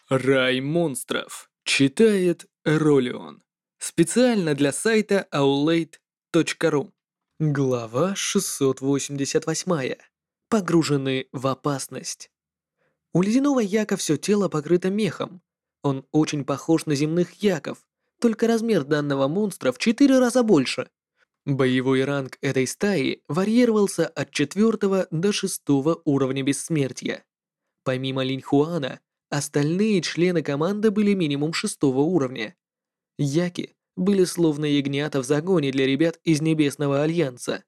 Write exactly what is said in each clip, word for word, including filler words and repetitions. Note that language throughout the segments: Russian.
Рай монстров. Читает Ролион. Специально для сайта аулейт точка ру. Глава шестьсот восемьдесят восемь. Погружены в опасность. У ледяного яка все тело покрыто мехом. Он очень похож на земных яков, только размер данного монстра в четыре раза больше. Боевой ранг этой стаи варьировался от четвертого до шестого уровня бессмертия. Помимо Линьхуана, остальные члены команды были минимум шестого уровня. Яки были словно ягнята в загоне для ребят из Небесного Альянса.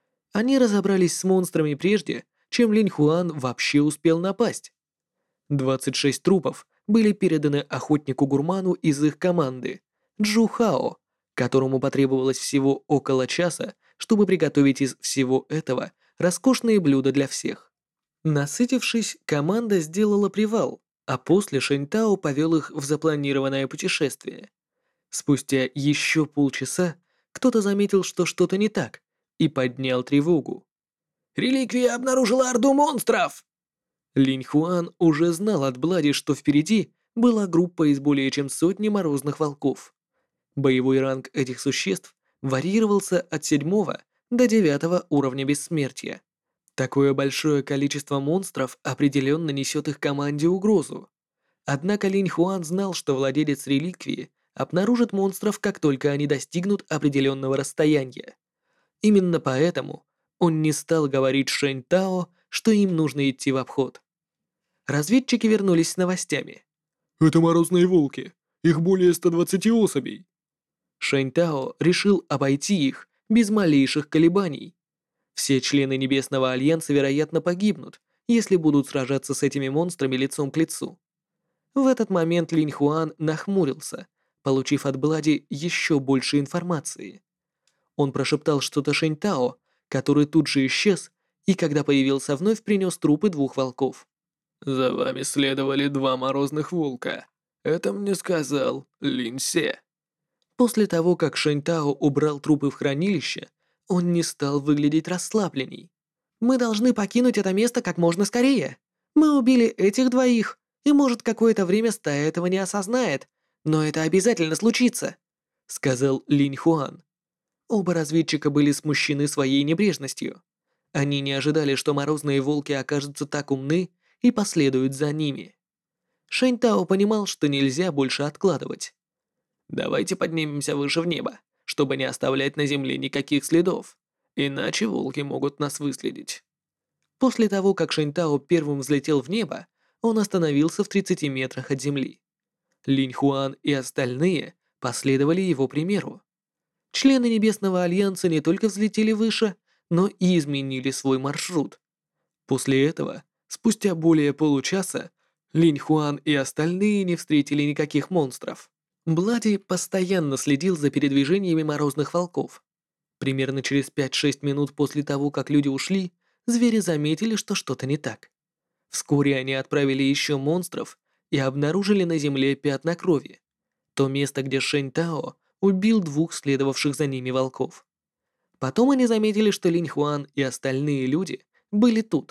Они разобрались с монстрами прежде, чем Линьхуан вообще успел напасть. двадцать шесть трупов были переданы охотнику-гурману из их команды, Джу Хао, которому потребовалось всего около часа, чтобы приготовить из всего этого роскошные блюда для всех. Насытившись, команда сделала привал, а после Шэньтао повел их в запланированное путешествие. Спустя еще полчаса кто-то заметил, что что-то не так, и поднял тревогу. «Реликвия обнаружила орду монстров!» Линь Хуан уже знал от Блади, что впереди была группа из более чем сотни морозных волков. Боевой ранг этих существ варьировался от седьмого до девятого уровня бессмертия. Такое большое количество монстров определенно несет их команде угрозу. Однако Линь Хуан знал, что владелец реликвии обнаружит монстров, как только они достигнут определенного расстояния. Именно поэтому он не стал говорить Шэнь Тао, что им нужно идти в обход. Разведчики вернулись с новостями. «Это морозные волки. Их более ста двадцати особей». Шэнь Тао решил обойти их без малейших колебаний. Все члены Небесного Альянса, вероятно, погибнут, если будут сражаться с этими монстрами лицом к лицу. В этот момент Линь Хуан нахмурился, получив от Блади еще больше информации. Он прошептал что-то Шэнь Тао, который тут же исчез, и когда появился вновь, принес трупы двух волков. «За вами следовали два морозных волка. Это мне сказал Линь Се». После того, как Шэнь Тао убрал трупы в хранилище, он не стал выглядеть расслабленней. «Мы должны покинуть это место как можно скорее. Мы убили этих двоих, и может какое-то время стая этого не осознает, но это обязательно случится», — сказал Линь Хуан. Оба разведчика были смущены своей небрежностью. Они не ожидали, что морозные волки окажутся так умны и последуют за ними. Шэнь Тао понимал, что нельзя больше откладывать. «Давайте поднимемся выше в небо, чтобы не оставлять на земле никаких следов, иначе волки могут нас выследить». После того, как Шэнь Тао первым взлетел в небо, он остановился в тридцати метрах от земли. Линь Хуан и остальные последовали его примеру. Члены Небесного Альянса не только взлетели выше, но и изменили свой маршрут. После этого, спустя более получаса, Линь Хуан и остальные не встретили никаких монстров. Блади постоянно следил за передвижениями морозных волков. Примерно через пять-шесть минут после того, как люди ушли, звери заметили, что что-то не так. Вскоре они отправили еще монстров и обнаружили на земле пятна крови. То место, где Шэнь Тао убил двух следовавших за ними волков. Потом они заметили, что Линь Хуан и остальные люди были тут.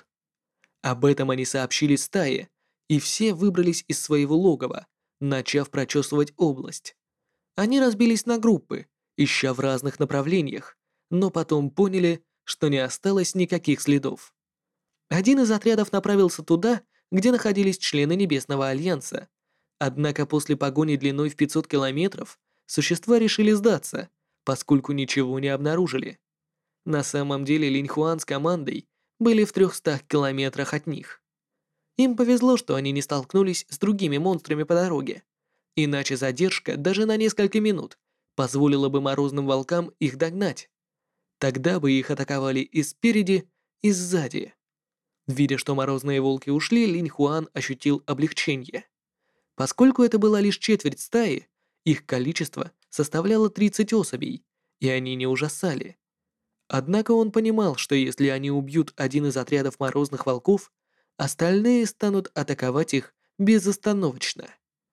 Об этом они сообщили стае, и все выбрались из своего логова, начав прочесывать область. Они разбились на группы, ища в разных направлениях, но потом поняли, что не осталось никаких следов. Один из отрядов направился туда, где находились члены Небесного Альянса. Однако после погони длиной в пятьсот километров существа решили сдаться, поскольку ничего не обнаружили. На самом деле Линь Хуан с командой были в трехстах километрах от них. Им повезло, что они не столкнулись с другими монстрами по дороге. Иначе задержка даже на несколько минут позволила бы морозным волкам их догнать. Тогда бы их атаковали и спереди, и сзади. Видя, что морозные волки ушли, Линь Хуан ощутил облегчение. Поскольку это была лишь четверть стаи, их количество составляло тридцать особей, и они не ужасали. Однако он понимал, что если они убьют один из отрядов морозных волков, остальные станут атаковать их безостановочно.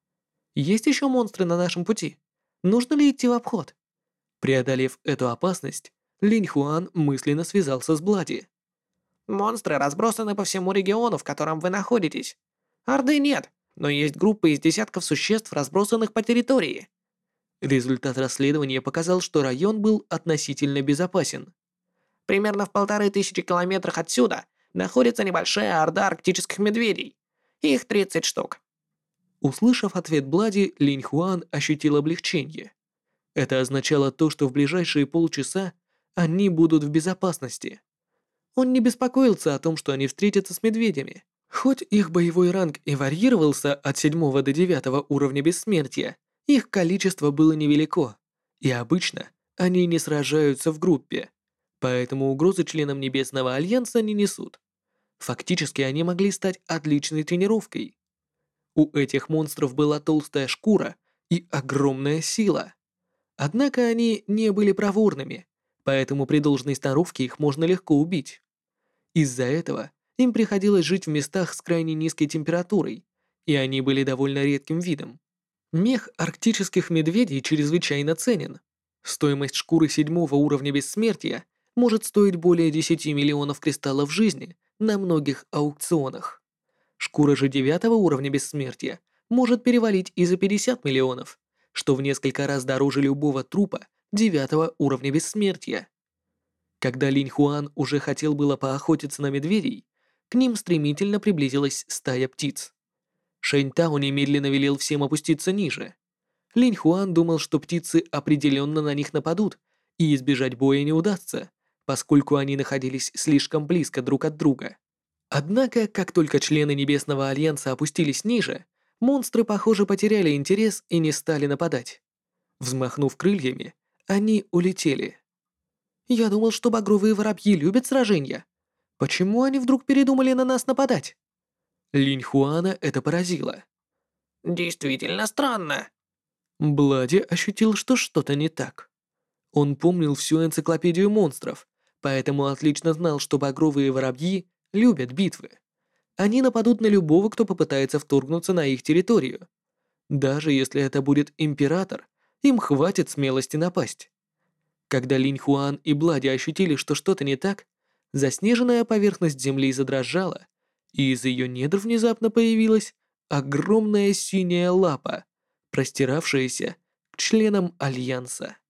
Есть еще монстры на нашем пути? Нужно ли идти в обход? Преодолев эту опасность, Линь Хуан мысленно связался с Блади. «Монстры разбросаны по всему региону, в котором вы находитесь. Орды нет, но есть группы из десятков существ, разбросанных по территории. Результат расследования показал, что район был относительно безопасен. Примерно в полторы тысячи километрах отсюда находится небольшая орда арктических медведей. Их тридцать штук. Услышав ответ Блади, Линь Хуан ощутил облегчение. Это означало то, что в ближайшие полчаса они будут в безопасности. Он не беспокоился о том, что они встретятся с медведями. Хоть их боевой ранг и варьировался от седьмого до девятого уровня бессмертия, их количество было невелико, и обычно они не сражаются в группе, поэтому угрозы членам Небесного Альянса не несут. Фактически они могли стать отличной тренировкой. У этих монстров была толстая шкура и огромная сила. Однако они не были проворными, поэтому при должной сноровке их можно легко убить. Из-за этого им приходилось жить в местах с крайне низкой температурой, и они были довольно редким видом. Мех арктических медведей чрезвычайно ценен. Стоимость шкуры седьмого уровня бессмертия может стоить более десяти миллионов кристаллов жизни на многих аукционах. Шкура же девятого уровня бессмертия может перевалить и за пятьдесят миллионов, что в несколько раз дороже любого трупа девятого уровня бессмертия. Когда Линь Хуан уже хотел было поохотиться на медведей, к ним стремительно приблизилась стая птиц. Шэнь Тао немедленно велел всем опуститься ниже. Линь Хуан думал, что птицы определенно на них нападут, и избежать боя не удастся, поскольку они находились слишком близко друг от друга. Однако, как только члены Небесного Альянса опустились ниже, монстры, похоже, потеряли интерес и не стали нападать. Взмахнув крыльями, они улетели. «Я думал, что багровые воробьи любят сражения. Почему они вдруг передумали на нас нападать?» Линь Хуана это поразило. Действительно странно. Блади ощутил, что что-то не так. Он помнил всю энциклопедию монстров, поэтому отлично знал, что багровые воробьи любят битвы. Они нападут на любого, кто попытается вторгнуться на их территорию. Даже если это будет император, им хватит смелости напасть. Когда Линь Хуан и Блади ощутили, что что-то не так, заснеженная поверхность земли задрожала, и из ее недр внезапно появилась огромная синяя лапа, простиравшаяся к членам Альянса.